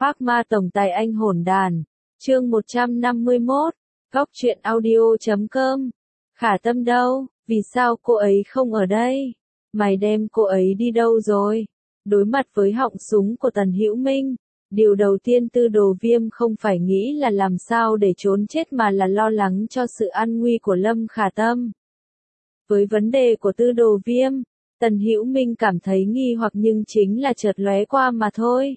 Phác ma tổng tài anh hồn đàn. Chương 151. Góc truyện audio.com. Khả Tâm đâu? Vì sao cô ấy không ở đây? Mày đem cô ấy đi đâu rồi? Đối mặt với họng súng của Tần Hữu Minh, điều đầu tiên Tư Đồ Viêm không phải nghĩ là làm sao để trốn chết mà là lo lắng cho sự an nguy của Lâm Khả Tâm. Với vấn đề của Tư Đồ Viêm, Tần Hữu Minh cảm thấy nghi hoặc nhưng chính là chợt lóe qua mà thôi.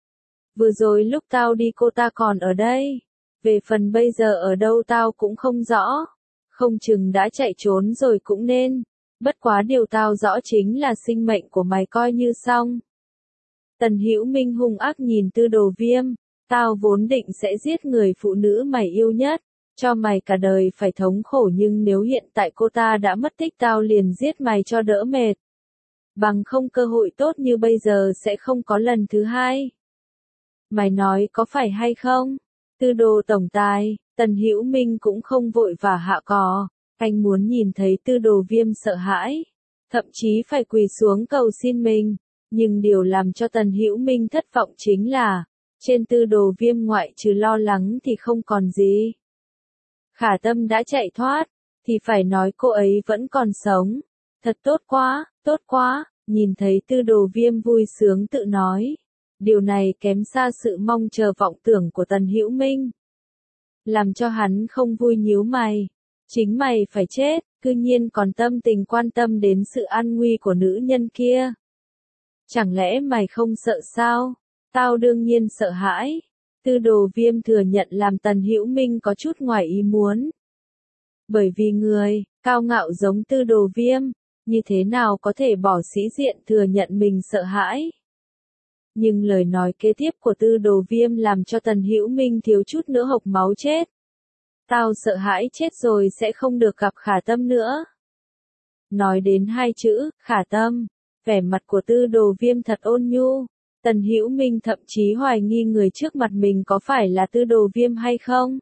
Vừa rồi lúc tao đi cô ta còn ở đây. Về phần bây giờ ở đâu tao cũng không rõ. Không chừng đã chạy trốn rồi cũng nên. Bất quá điều tao rõ chính là sinh mệnh của mày coi như xong. Tần Hữu Minh hung ác nhìn Tư Đồ Viêm. Tao vốn định sẽ giết người phụ nữ mày yêu nhất. Cho mày cả đời phải thống khổ nhưng nếu hiện tại cô ta đã mất tích tao liền giết mày cho đỡ mệt. Bằng không cơ hội tốt như bây giờ sẽ không có lần thứ hai. Mày nói có phải hay không? Tư Đồ tổng tài, Tần Hữu Minh cũng không vội vã hạ cò, anh muốn nhìn thấy Tư Đồ Viêm sợ hãi, thậm chí phải quỳ xuống cầu xin mình, nhưng điều làm cho Tần Hữu Minh thất vọng chính là, trên Tư Đồ Viêm ngoại trừ lo lắng thì không còn gì. Khả Tâm đã chạy thoát, thì phải nói cô ấy vẫn còn sống. Thật tốt quá, nhìn thấy Tư Đồ Viêm vui sướng tự nói. Điều này kém xa sự mong chờ vọng tưởng của Tần Hữu Minh. Làm cho hắn không vui nhíu mày. Chính mày phải chết, cư nhiên còn tâm tình quan tâm đến sự an nguy của nữ nhân kia. Chẳng lẽ mày không sợ sao? Tao đương nhiên sợ hãi. Tư Đồ Viêm thừa nhận làm Tần Hữu Minh có chút ngoài ý muốn. Bởi vì người, cao ngạo giống Tư Đồ Viêm, như thế nào có thể bỏ sĩ diện thừa nhận mình sợ hãi. Nhưng lời nói kế tiếp của Tư Đồ Viêm làm cho Tần Hữu Minh thiếu chút nữa hộc máu chết. Tao sợ hãi chết rồi sẽ không được gặp Khả Tâm nữa. Nói đến hai chữ, Khả Tâm, vẻ mặt của Tư Đồ Viêm thật ôn nhu. Tần Hữu Minh thậm chí hoài nghi người trước mặt mình có phải là Tư Đồ Viêm hay không.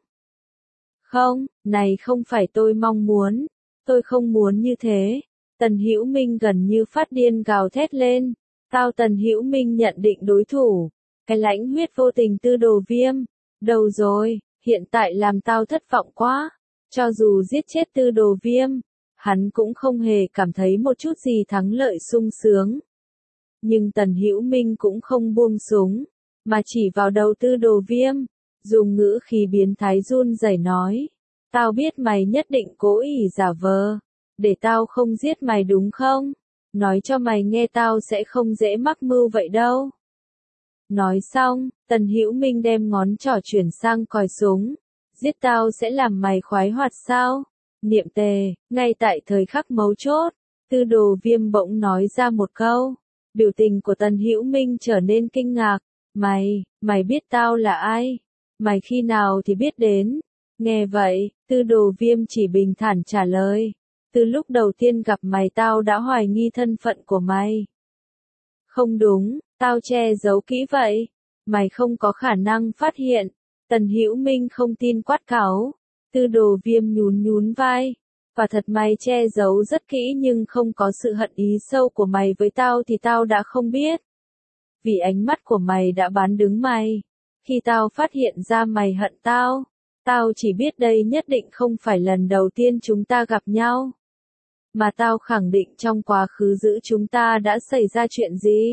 Không, này không phải tôi mong muốn. Tôi không muốn như thế. Tần Hữu Minh gần như phát điên gào thét lên. Tao Tần Hữu Minh nhận định đối thủ. Cái lãnh huyết vô tình Tư Đồ Viêm. Đâu rồi, hiện tại làm tao thất vọng quá. Cho dù giết chết Tư Đồ Viêm, hắn cũng không hề cảm thấy một chút gì thắng lợi sung sướng. Nhưng Tần Hữu Minh cũng không buông súng, mà chỉ vào đầu Tư Đồ Viêm, dùng ngữ khí biến thái run rẩy nói. Tao biết mày nhất định cố ý giả vờ, để tao không giết mày đúng không? Nói cho mày nghe tao sẽ không dễ mắc mưu vậy đâu. Nói xong, Tần Hữu Minh đem ngón trỏ chuyển sang còi súng. Giết tao sẽ làm mày khoái hoạt sao? Niệm tề, ngay tại thời khắc mấu chốt, Tư Đồ Viêm bỗng nói ra một câu. Biểu tình của Tần Hữu Minh trở nên kinh ngạc. Mày biết tao là ai? Mày khi nào thì biết đến? Nghe vậy, Tư Đồ Viêm chỉ bình thản trả lời. Từ lúc đầu tiên gặp mày tao đã hoài nghi thân phận của mày. Không đúng, tao che giấu kỹ vậy. Mày không có khả năng phát hiện. Tần Hữu Minh không tin quát cáu. Tư Đồ Viêm nhún vai. Và thật mày che giấu rất kỹ nhưng không có sự hận ý sâu của mày với tao thì tao đã không biết. Vì ánh mắt của mày đã bán đứng mày. Khi tao phát hiện ra mày hận tao, tao chỉ biết đây nhất định không phải lần đầu tiên chúng ta gặp nhau. Mà tao khẳng định trong quá khứ giữa chúng ta đã xảy ra chuyện gì.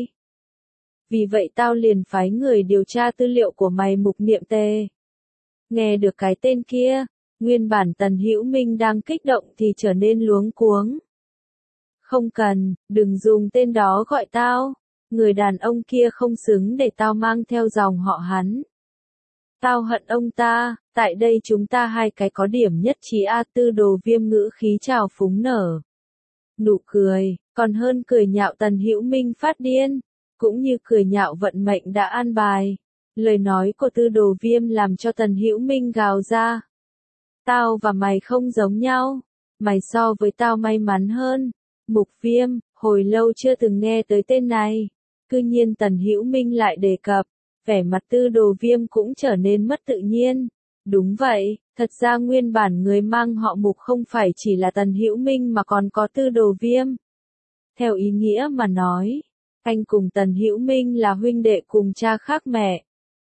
Vì vậy tao liền phái người điều tra tư liệu của mày Mục Niệm Tề. Nghe được cái tên kia, nguyên bản Tần Hữu Minh đang kích động thì trở nên luống cuống. Không cần, đừng dùng tên đó gọi tao. Người đàn ông kia không xứng để tao mang theo dòng họ hắn. Tao hận ông ta, tại đây chúng ta hai cái có điểm nhất trí a. Tư Đồ Viêm ngữ khí trào phúng nở. Nụ cười, còn hơn cười nhạo Tần Hữu Minh phát điên, cũng như cười nhạo vận mệnh đã an bài. Lời nói của Tư Đồ Viêm làm cho Tần Hữu Minh gào ra. Tao và mày không giống nhau, mày so với tao may mắn hơn. Mục Viêm, hồi lâu chưa từng nghe tới tên này. Cư nhiên Tần Hữu Minh lại đề cập, vẻ mặt Tư Đồ Viêm cũng trở nên mất tự nhiên. Đúng vậy, thật ra nguyên bản người mang họ Mục không phải chỉ là Tần Hữu Minh mà còn có Tư Đồ Viêm. Theo ý nghĩa mà nói, anh cùng Tần Hữu Minh là huynh đệ cùng cha khác mẹ.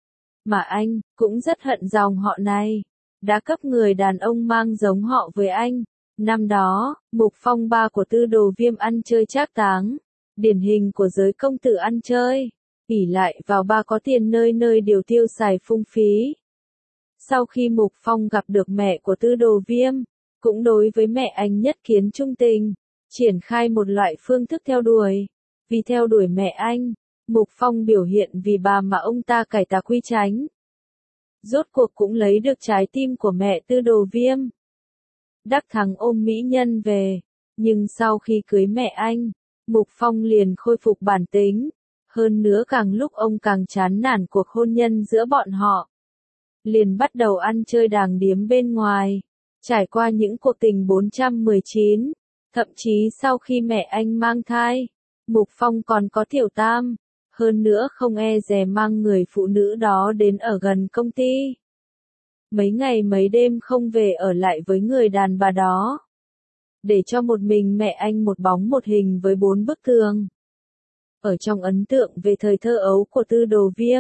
Mà anh, cũng rất hận dòng họ này. Đã cấp người đàn ông mang giống họ với anh. Năm đó, Mục Phong ba của Tư Đồ Viêm ăn chơi trác táng. Điển hình của giới công tử ăn chơi. Ỷ lại vào ba có tiền nơi nơi đều tiêu xài phung phí. Sau khi Mục Phong gặp được mẹ của Tư Đồ Viêm, cũng đối với mẹ anh nhất kiến trung tình, triển khai một loại phương thức theo đuổi. Vì theo đuổi mẹ anh, Mục Phong biểu hiện vì bà mà ông ta cải tà quy chánh. Rốt cuộc cũng lấy được trái tim của mẹ Tư Đồ Viêm. Đắc thắng ôm mỹ nhân về, nhưng sau khi cưới mẹ anh, Mục Phong liền khôi phục bản tính. Hơn nữa càng lúc ông càng chán nản cuộc hôn nhân giữa bọn họ. Liền bắt đầu ăn chơi đàng điếm bên ngoài. Trải qua những cuộc tình 419, thậm chí sau khi mẹ anh mang thai, Mục Phong còn có tiểu tam. Hơn nữa không e dè mang người phụ nữ đó đến ở gần công ty. Mấy ngày mấy đêm không về ở lại với người đàn bà đó. Để cho một mình mẹ anh một bóng một hình với 4 bức tường. Ở trong ấn tượng về thời thơ ấu của Tư Đồ Viêm,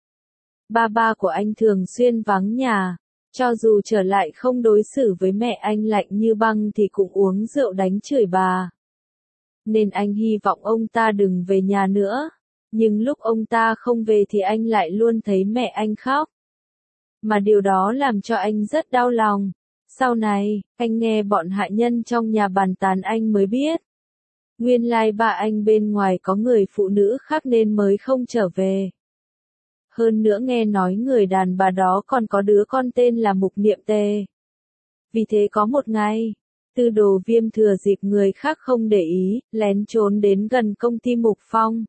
ba của anh thường xuyên vắng nhà, cho dù trở lại không đối xử với mẹ anh lạnh như băng thì cũng uống rượu đánh chửi bà. Nên anh hy vọng ông ta đừng về nhà nữa, nhưng lúc ông ta không về thì anh lại luôn thấy mẹ anh khóc. Mà điều đó làm cho anh rất đau lòng. Sau này, anh nghe bọn hạ nhân trong nhà bàn tán anh mới biết. Nguyên lai ba anh bên ngoài có người phụ nữ khác nên mới không trở về. Hơn nữa nghe nói người đàn bà đó còn có đứa con tên là Mục Niệm Tề. Vì thế có một ngày, Tư Đồ Viêm thừa dịp người khác không để ý, lén trốn đến gần công ty Mục Phong.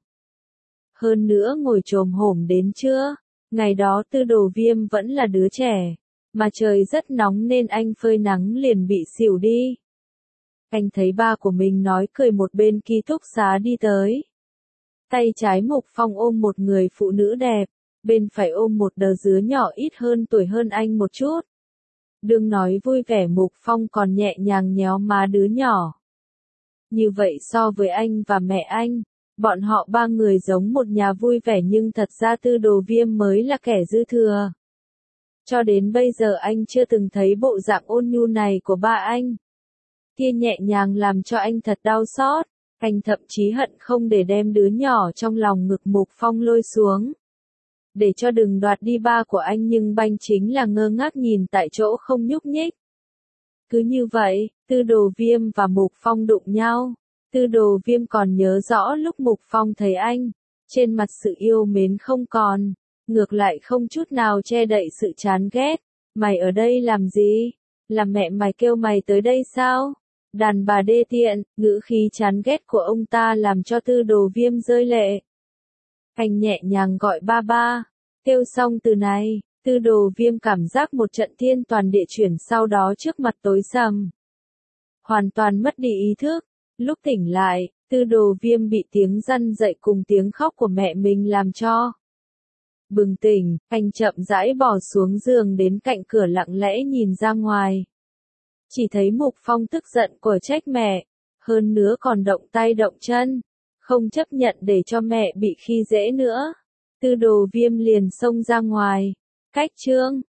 Hơn nữa ngồi chồm hổm đến trưa, ngày đó Tư Đồ Viêm vẫn là đứa trẻ, mà trời rất nóng nên anh phơi nắng liền bị xỉu đi. Anh thấy ba của mình nói cười một bên ký túc xá đi tới. Tay trái Mục Phong ôm một người phụ nữ đẹp, bên phải ôm một đứa dứa nhỏ ít hơn tuổi hơn anh một chút. Đừng nói vui vẻ Mục Phong còn nhẹ nhàng nhéo má đứa nhỏ. Như vậy so với anh và mẹ anh, bọn họ ba người giống một nhà vui vẻ nhưng thật ra Tư Đồ Viêm mới là kẻ dư thừa. Cho đến bây giờ anh chưa từng thấy bộ dạng ôn nhu này của ba anh. Kia nhẹ nhàng làm cho anh thật đau xót, anh thậm chí hận không để đem đứa nhỏ trong lòng ngực Mục Phong lôi xuống. Để cho đừng đoạt đi ba của anh nhưng banh chính là ngơ ngác nhìn tại chỗ không nhúc nhích. Cứ như vậy, Tư Đồ Viêm và Mục Phong đụng nhau. Tư Đồ Viêm còn nhớ rõ lúc Mục Phong thấy anh, trên mặt sự yêu mến không còn, ngược lại không chút nào che đậy sự chán ghét. Mày ở đây làm gì? Là mẹ mày kêu mày tới đây sao? Đàn bà đê tiện, ngữ khí chán ghét của ông ta làm cho Tư Đồ Viêm rơi lệ. Anh nhẹ nhàng gọi ba ba. Kêu xong từ này, Tư Đồ Viêm cảm giác một trận thiên toàn địa chuyển sau đó trước mặt tối sầm. Hoàn toàn mất đi ý thức. Lúc tỉnh lại, Tư Đồ Viêm bị tiếng răn dậy cùng tiếng khóc của mẹ mình làm cho. Bừng tỉnh, anh chậm rãi bò xuống giường đến cạnh cửa lặng lẽ nhìn ra ngoài. Chỉ thấy Mục Phong tức giận của trách mẹ, hơn nữa còn động tay động chân, không chấp nhận để cho mẹ bị khi dễ nữa. Tư Đồ Viêm liền xông ra ngoài. Cách chương